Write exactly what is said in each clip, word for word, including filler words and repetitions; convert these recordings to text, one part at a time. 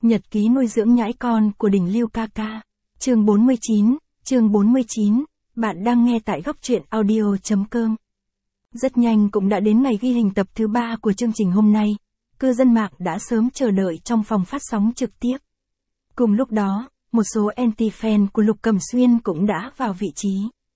Nhật ký nuôi dưỡng nhãi con của đỉnh lưu ca ca. Chương bốn mươi chín, chương bốn mươi chín, bạn đang nghe tại góc truyện audio chấm com. Rất nhanh cũng đã đến ngày ghi hình tập thứ ba của chương trình hôm nay. Cư dân mạng đã sớm chờ đợi trong phòng phát sóng trực tiếp. Cùng lúc đó, một số anti-fan của Lục Cẩm Xuyên cũng đã vào vị trí.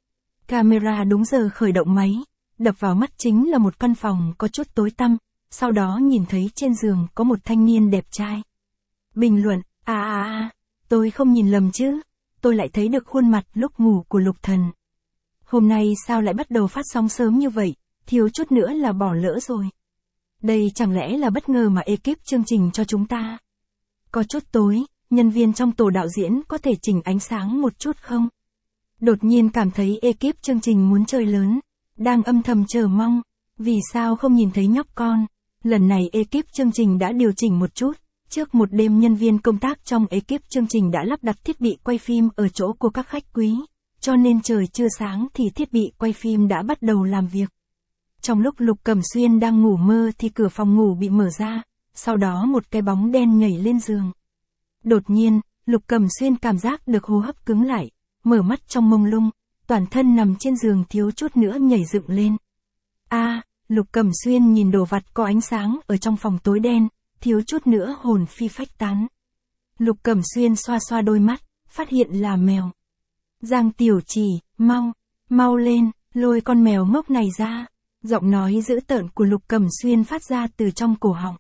Camera đúng giờ khởi động máy, đập vào mắt chính là một căn phòng có chút tối tăm, sau đó nhìn thấy trên giường có một thanh niên đẹp trai. Bình luận, à à à, tôi không nhìn lầm chứ, tôi lại thấy được khuôn mặt lúc ngủ của Lục Thần. Hôm nay sao lại bắt đầu phát sóng sớm như vậy, thiếu chút nữa là bỏ lỡ rồi. Đây chẳng lẽ là bất ngờ mà ekip chương trình cho chúng ta? Có chút tối, nhân viên trong tổ đạo diễn có thể chỉnh ánh sáng một chút không? Đột nhiên cảm thấy ekip chương trình muốn chơi lớn, đang âm thầm chờ mong, vì sao không nhìn thấy nhóc con. Lần này ekip chương trình đã điều chỉnh một chút. Trước một đêm nhân viên công tác trong ekip chương trình đã lắp đặt thiết bị quay phim ở chỗ của các khách quý, cho nên trời chưa sáng thì thiết bị quay phim đã bắt đầu làm việc. Trong lúc Lục Cẩm Xuyên đang ngủ mơ thì cửa phòng ngủ bị mở ra, sau đó một cái bóng đen nhảy lên giường. Đột nhiên, Lục Cẩm Xuyên cảm giác được hô hấp cứng lại, mở mắt trong mông lung, toàn thân nằm trên giường thiếu chút nữa nhảy dựng lên. A, à, Lục Cẩm Xuyên nhìn đồ vật có ánh sáng ở trong phòng tối đen, thiếu chút nữa hồn phi phách tán. Lục Cẩm Xuyên xoa xoa đôi mắt, phát hiện là mèo. Giang Tiểu Chỉ, mau, mau lên, lôi con mèo ngốc này ra. Giọng nói dữ tợn của Lục Cẩm Xuyên phát ra từ trong cổ họng.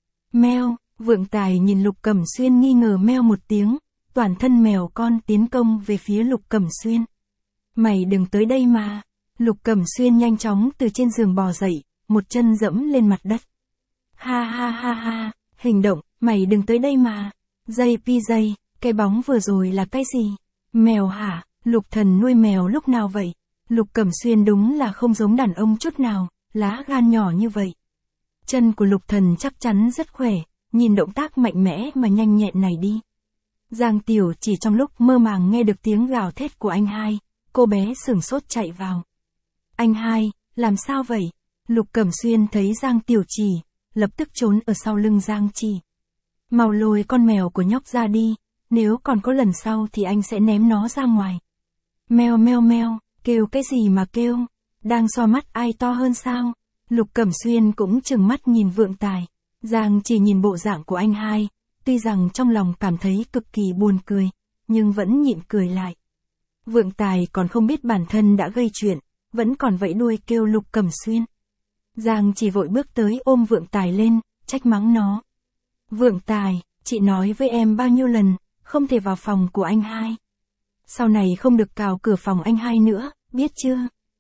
Mèo, Vượng Tài nhìn Lục Cẩm Xuyên nghi ngờ meo một tiếng, toàn thân mèo con tiến công về phía Lục Cẩm Xuyên. Mày đừng tới đây mà. Lục Cẩm Xuyên nhanh chóng từ trên giường bò dậy, một chân dẫm lên mặt đất. Ha ha ha ha, hình động, mày đừng tới đây mà. Dây pi dây, cái bóng vừa rồi là cái gì? Mèo hả? Lục Thần nuôi mèo lúc nào vậy? Lục Cẩm Xuyên đúng là không giống đàn ông chút nào, lá gan nhỏ như vậy. Chân của Lục Thần chắc chắn rất khỏe, nhìn động tác mạnh mẽ mà nhanh nhẹn này đi. Giang Tiểu Chỉ trong lúc mơ màng nghe được tiếng gào thét của anh hai, cô bé sửng sốt chạy vào. Anh hai, làm sao vậy? Lục Cẩm Xuyên thấy Giang Tiểu Chỉ, lập tức trốn ở sau lưng Giang Chỉ. Mau lôi con mèo của nhóc ra đi, nếu còn có lần sau thì anh sẽ ném nó ra ngoài. Meo meo meo, kêu cái gì mà kêu, đang xoa mắt ai to hơn sao? Lục Cẩm Xuyên cũng trừng mắt nhìn Vượng Tài. Giang Chỉ nhìn bộ dạng của anh hai, tuy rằng trong lòng cảm thấy cực kỳ buồn cười, nhưng vẫn nhịn cười lại. Vượng Tài còn không biết bản thân đã gây chuyện, vẫn còn vẫy đuôi kêu Lục Cẩm Xuyên. Giang Chỉ vội bước tới ôm Vượng Tài lên, trách mắng nó. Vượng Tài, chị nói với em bao nhiêu lần, không thể vào phòng của anh hai. Sau này không được cào cửa phòng anh hai nữa, biết chưa?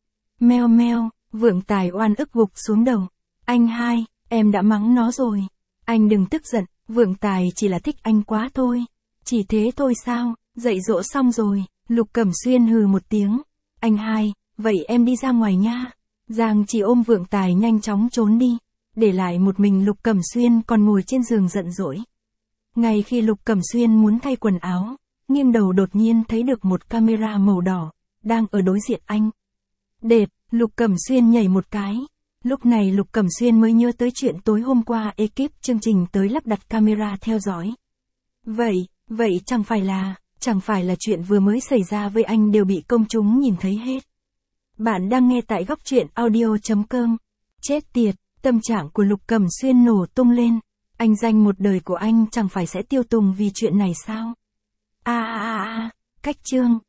Meo meo, Vượng Tài oan ức gục xuống đầu. Anh hai, em đã mắng nó rồi. Anh đừng tức giận, Vượng Tài chỉ là thích anh quá thôi. Chỉ thế thôi sao, dạy dỗ xong rồi. Lục Cẩm Xuyên hừ một tiếng. Anh hai, vậy em đi ra ngoài nha. Giang Chỉ ôm Vượng Tài nhanh chóng trốn đi, để lại một mình Lục Cẩm Xuyên còn ngồi trên giường giận dỗi. Ngay khi Lục Cẩm Xuyên muốn thay quần áo, nghiêng đầu đột nhiên thấy được một camera màu đỏ, đang ở đối diện anh. Đệt, Lục Cẩm Xuyên nhảy một cái. Lúc này Lục Cẩm Xuyên mới nhớ tới chuyện tối hôm qua ekip chương trình tới lắp đặt camera theo dõi. Vậy, vậy chẳng phải là, chẳng phải là chuyện vừa mới xảy ra với anh đều bị công chúng nhìn thấy hết. Bạn đang nghe tại góc truyện audio chấm com. Chết tiệt, tâm trạng của Lục Cẩm Xuyên nổ tung lên. Anh dành một đời của anh chẳng phải sẽ tiêu tùng vì chuyện này sao? A a a a, cách chương.